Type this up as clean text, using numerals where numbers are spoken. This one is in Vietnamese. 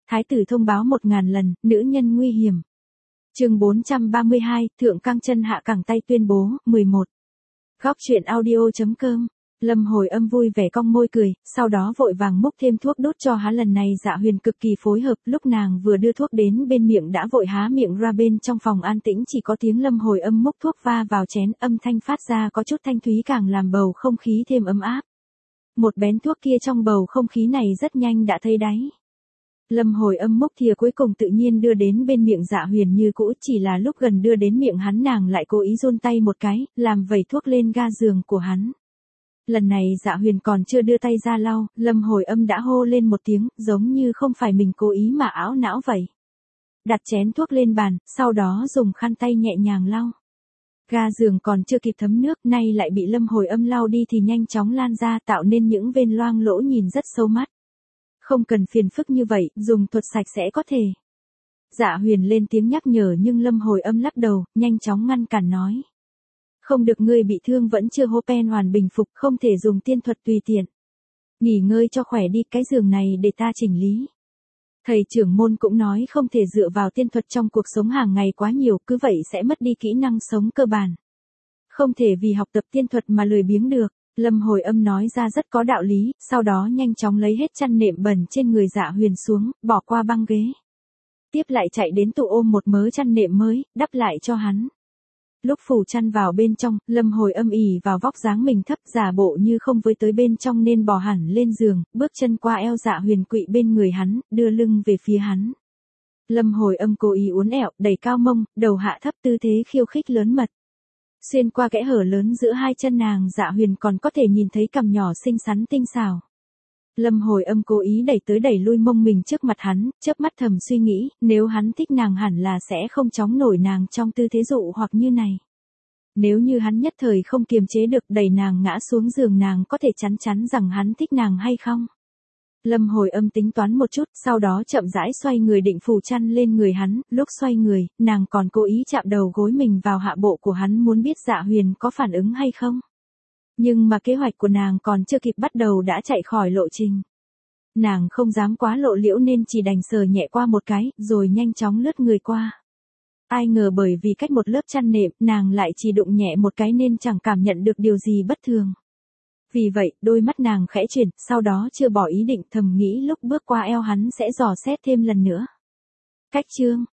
Thái tử thông báo 1000 lần, nữ nhân nguy hiểm. Chương 432, thượng căng chân hạ cẳng tay tuyên bố, 11. Góc truyện audio.com. Lâm Hồi Âm vui vẻ cong môi cười, sau đó vội vàng múc thêm thuốc đốt cho hắn. Lần này Dạ Huyền cực kỳ phối hợp, lúc nàng vừa đưa thuốc đến bên miệng đã vội há miệng ra. Bên trong phòng an tĩnh chỉ có tiếng Lâm Hồi Âm múc thuốc va vào chén, âm thanh phát ra có chút thanh thúy càng làm bầu không khí thêm ấm áp. Một bén thuốc kia trong bầu không khí này rất nhanh đã thấy đáy. Lâm Hồi Âm múc thìa cuối cùng tự nhiên đưa đến bên miệng Dạ Huyền như cũ, chỉ là lúc gần đưa đến miệng hắn nàng lại cố ý run tay một cái, làm vẩy thuốc lên ga giường của hắn. Lần này Dạ Huyền còn chưa đưa tay ra lau, Lâm Hồi Âm đã hô lên một tiếng, giống như không phải mình cố ý mà ảo não vậy. Đặt chén thuốc lên bàn, sau đó dùng khăn tay nhẹ nhàng lau. Ga giường còn chưa kịp thấm nước, nay lại bị Lâm Hồi Âm lau đi thì nhanh chóng lan ra, tạo nên những vết loang lỗ nhìn rất sâu mắt. Không cần phiền phức như vậy, dùng thuật sạch sẽ có thể. Dạ Huyền lên tiếng nhắc nhở nhưng Lâm Hồi Âm lắc đầu, nhanh chóng ngăn cản nói. Không được, ngươi bị thương vẫn chưa Hopen hoàn bình phục, không thể dùng tiên thuật tùy tiện. Nghỉ ngơi cho khỏe đi, cái giường này để ta chỉnh lý. Thầy trưởng môn cũng nói không thể dựa vào tiên thuật trong cuộc sống hàng ngày quá nhiều, cứ vậy sẽ mất đi kỹ năng sống cơ bản. Không thể vì học tập tiên thuật mà lười biếng được. Lâm Hồi Âm nói ra rất có đạo lý, sau đó nhanh chóng lấy hết chăn nệm bẩn trên người Dạ Huyền xuống, bỏ qua băng ghế. Tiếp lại chạy đến tủ ôm một mớ chăn nệm mới, đắp lại cho hắn. Lúc phủ chăn vào bên trong, Lâm Hồi Âm ỉ vào vóc dáng mình thấp, giả bộ như không với tới bên trong nên bò hẳn lên giường, bước chân qua eo Dạ Huyền quỵ bên người hắn, đưa lưng về phía hắn. Lâm Hồi Âm cố ý uốn ẹo, đẩy cao mông, đầu hạ thấp, tư thế khiêu khích lớn mật. Xuyên qua kẽ hở lớn giữa hai chân nàng, Dạ Huyền còn có thể nhìn thấy cằm nhỏ xinh xắn tinh xảo. Lâm Hồi Âm cố ý đẩy tới đẩy lui mông mình trước mặt hắn, chớp mắt thầm suy nghĩ, nếu hắn thích nàng hẳn là sẽ không chóng nổi nàng trong tư thế dụ hoặc như này. Nếu như hắn nhất thời không kiềm chế được đẩy nàng ngã xuống giường, nàng có thể chắn chắn rằng hắn thích nàng hay không? Lâm Hồi Âm tính toán một chút, sau đó chậm rãi xoay người định phủ chăn lên người hắn, lúc xoay người, nàng còn cố ý chạm đầu gối mình vào hạ bộ của hắn, muốn biết Dạ Huyền có phản ứng hay không. Nhưng mà kế hoạch của nàng còn chưa kịp bắt đầu đã chạy khỏi lộ trình. Nàng không dám quá lộ liễu nên chỉ đành sờ nhẹ qua một cái, rồi nhanh chóng lướt người qua. Ai ngờ bởi vì cách một lớp chăn nệm, nàng lại chỉ đụng nhẹ một cái nên chẳng cảm nhận được điều gì bất thường. Vì vậy, đôi mắt nàng khẽ chuyển, sau đó chưa bỏ ý định, thầm nghĩ lúc bước qua eo hắn sẽ dò xét thêm lần nữa. Cách chương